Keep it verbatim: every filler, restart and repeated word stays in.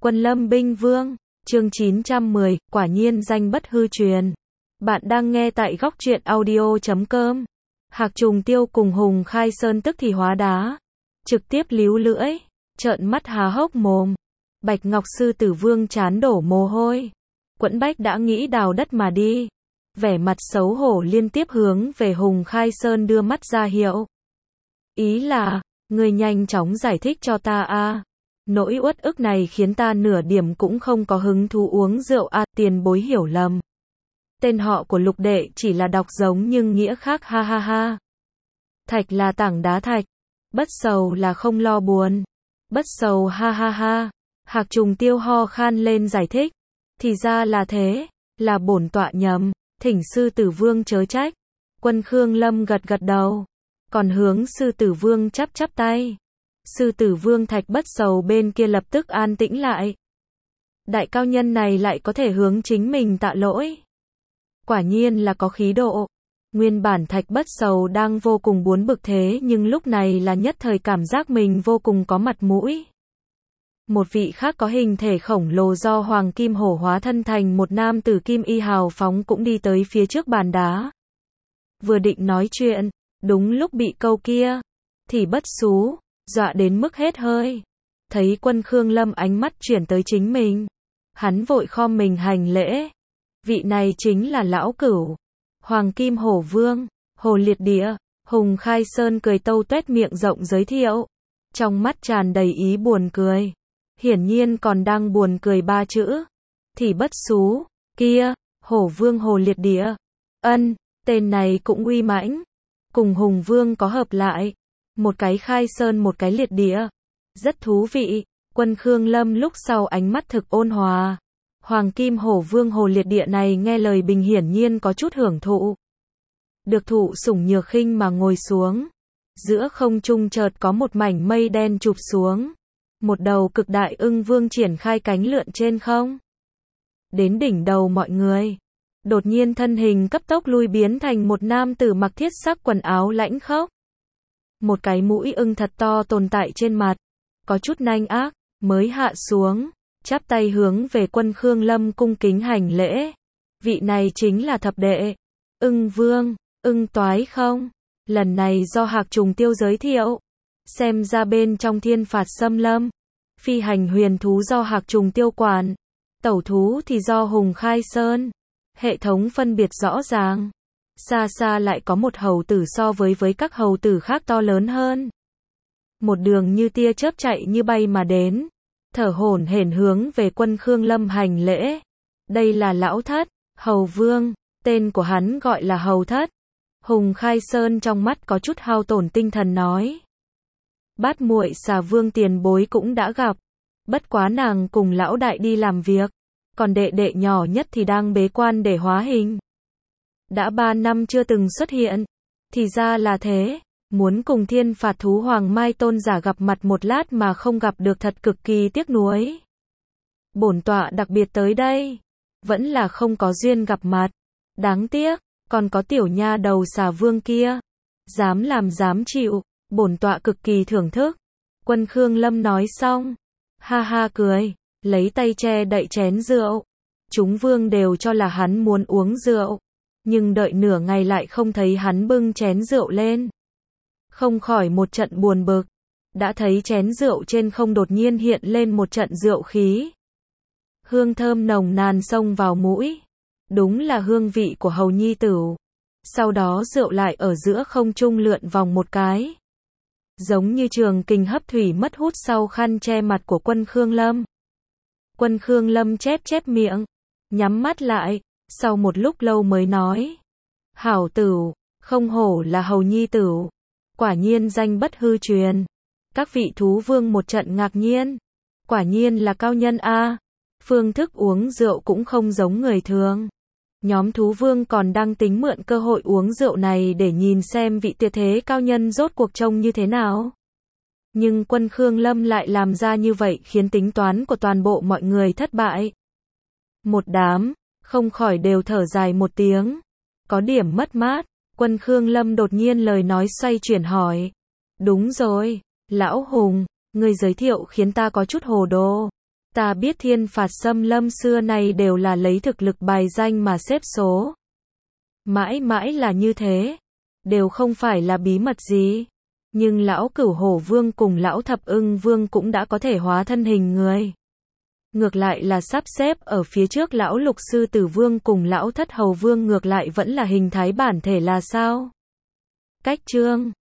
Quân Lâm Binh Vương, chương chín trăm mười, quả nhiên danh bất hư truyền. Bạn đang nghe tại góc truyện audio chấm com. Hạc Trùng Tiêu cùng Hùng Khai Sơn tức thì hóa đá, trực tiếp líu lưỡi, trợn mắt há hốc mồm. Bạch Ngọc Sư Tử Vương chán đổ mồ hôi. Quẫn Bách đã nghĩ đào đất mà đi, vẻ mặt xấu hổ liên tiếp hướng về Hùng Khai Sơn đưa mắt ra hiệu. Ý là, người nhanh chóng giải thích cho ta a. Nỗi uất ức này khiến ta nửa điểm cũng không có hứng thú uống rượu a, tiền bối hiểu lầm. Tên họ của lục đệ chỉ là đọc giống nhưng nghĩa khác ha ha ha. Thạch là tảng đá thạch, bất sầu là không lo buồn. Bất sầu ha ha ha. Hạc Trùng Tiêu ho khan lên giải thích. Thì ra là thế, là bổn tọa nhầm, thỉnh Sư Tử Vương chớ trách. Quân Khương Lâm gật gật đầu, còn hướng Sư Tử Vương chắp chắp tay. Sư Tử Vương Thạch bất sầu bên kia lập tức an tĩnh lại. Đại cao nhân này lại có thể hướng chính mình tạ lỗi. Quả nhiên là có khí độ. Nguyên bản Thạch bất sầu đang vô cùng buồn bực thế nhưng lúc này là nhất thời cảm giác mình vô cùng có mặt mũi. Một vị khác có hình thể khổng lồ do Hoàng Kim Hổ hóa thân thành một nam tử kim y hào phóng cũng đi tới phía trước bàn đá. Vừa định nói chuyện, đúng lúc bị câu kia, thì bất xú, dọa đến mức hết hơi. Thấy Quân Khương Lâm ánh mắt chuyển tới chính mình, hắn vội khom mình hành lễ. Vị này chính là lão cửu, Hoàng Kim Hổ Vương, Hồ Liệt Địa. Hùng Khai Sơn cười tâu tuét miệng rộng giới thiệu, trong mắt tràn đầy ý buồn cười. Hiển nhiên còn đang buồn cười ba chữ. Thì bất xú, kia, Hổ Vương Hồ Liệt Địa. Ân, tên này cũng uy mãnh. Cùng Hùng Vương có hợp lại. Một cái Khai Sơn một cái Liệt Địa. Rất thú vị. Quân Khương Lâm lúc sau ánh mắt thực ôn hòa. Hoàng Kim Hổ Vương Hồ Liệt Địa này nghe lời bình hiển nhiên có chút hưởng thụ. Được thụ sủng nhược khinh mà ngồi xuống. Giữa không trung chợt có một mảnh mây đen chụp xuống. Một đầu cực đại ưng vương triển khai cánh lượn trên không. Đến đỉnh đầu mọi người. Đột nhiên thân hình cấp tốc lui biến thành một nam tử mặc thiết sắc quần áo lãnh khốc. Một cái mũi ưng thật to tồn tại trên mặt. Có chút nanh ác, mới hạ xuống. Chắp tay hướng về Quân Khương Lâm cung kính hành lễ. Vị này chính là thập đệ. Ưng vương, ưng toái không? Lần này do Hạc Trùng Tiêu giới thiệu. Xem ra bên trong Thiên Phạt Xâm Lâm, phi hành huyền thú do Hạc Trùng Tiêu quản, tẩu thú thì do Hùng Khai Sơn. Hệ thống phân biệt rõ ràng. Xa xa lại có một hầu tử so với với các hầu tử khác to lớn hơn. Một đường như tia chớp chạy như bay mà đến, thở hổn hển hướng về Quân Khương Lâm hành lễ. Đây là lão thất, Hầu Vương, tên của hắn gọi là Hầu Thất. Hùng Khai Sơn trong mắt có chút hao tổn tinh thần nói. Bát muội Xà Vương tiền bối cũng đã gặp, bất quá nàng cùng lão đại đi làm việc, còn đệ đệ nhỏ nhất thì đang bế quan để hóa hình. Đã ba năm chưa từng xuất hiện, thì ra là thế, muốn cùng Thiên Phạt Thú Hoàng Mai Tôn giả gặp mặt một lát mà không gặp được thật cực kỳ tiếc nuối. Bổn tọa đặc biệt tới đây, vẫn là không có duyên gặp mặt, đáng tiếc, còn có tiểu nha đầu Xà Vương kia, dám làm dám chịu. Bổn tọa cực kỳ thưởng thức. Quân Khương Lâm nói xong, ha ha cười, lấy tay che đậy chén rượu. Chúng vương đều cho là hắn muốn uống rượu, nhưng đợi nửa ngày lại không thấy hắn bưng chén rượu lên. Không khỏi một trận buồn bực, đã thấy chén rượu trên không đột nhiên hiện lên một trận rượu khí. Hương thơm nồng nàn xông vào mũi, đúng là hương vị của hầu nhi tửu. Sau đó rượu lại ở giữa không trung lượn vòng một cái. Giống như trường kình hấp thủy mất hút sau khăn che mặt của Quân Khương Lâm. Quân Khương Lâm chép chép miệng, nhắm mắt lại, sau một lúc lâu mới nói. Hảo tửu, không hổ là hầu nhi tửu, quả nhiên danh bất hư truyền. Các vị thú vương một trận ngạc nhiên, quả nhiên là cao nhân a. Phương thức uống rượu cũng không giống người thường. Nhóm thú vương còn đang tính mượn cơ hội uống rượu này để nhìn xem vị tuyệt thế cao nhân rốt cuộc trông như thế nào. Nhưng Quân Khương Lâm lại làm ra như vậy khiến tính toán của toàn bộ mọi người thất bại. Một đám, không khỏi đều thở dài một tiếng. Có điểm mất mát, Quân Khương Lâm đột nhiên lời nói xoay chuyển hỏi. Đúng rồi, Lão Hùng, người giới thiệu khiến ta có chút hồ đồ. Ta biết thiên phạt xâm lâm xưa nay đều là lấy thực lực bài danh mà xếp số. Mãi mãi là như thế. Đều không phải là bí mật gì. Nhưng lão Cửu Hổ Vương cùng lão Thập Ưng Vương cũng đã có thể hóa thân hình người. Ngược lại là sắp xếp ở phía trước lão Lục Sư Tử Vương cùng lão Thất Hầu Vương ngược lại vẫn là hình thái bản thể là sao? Cách chương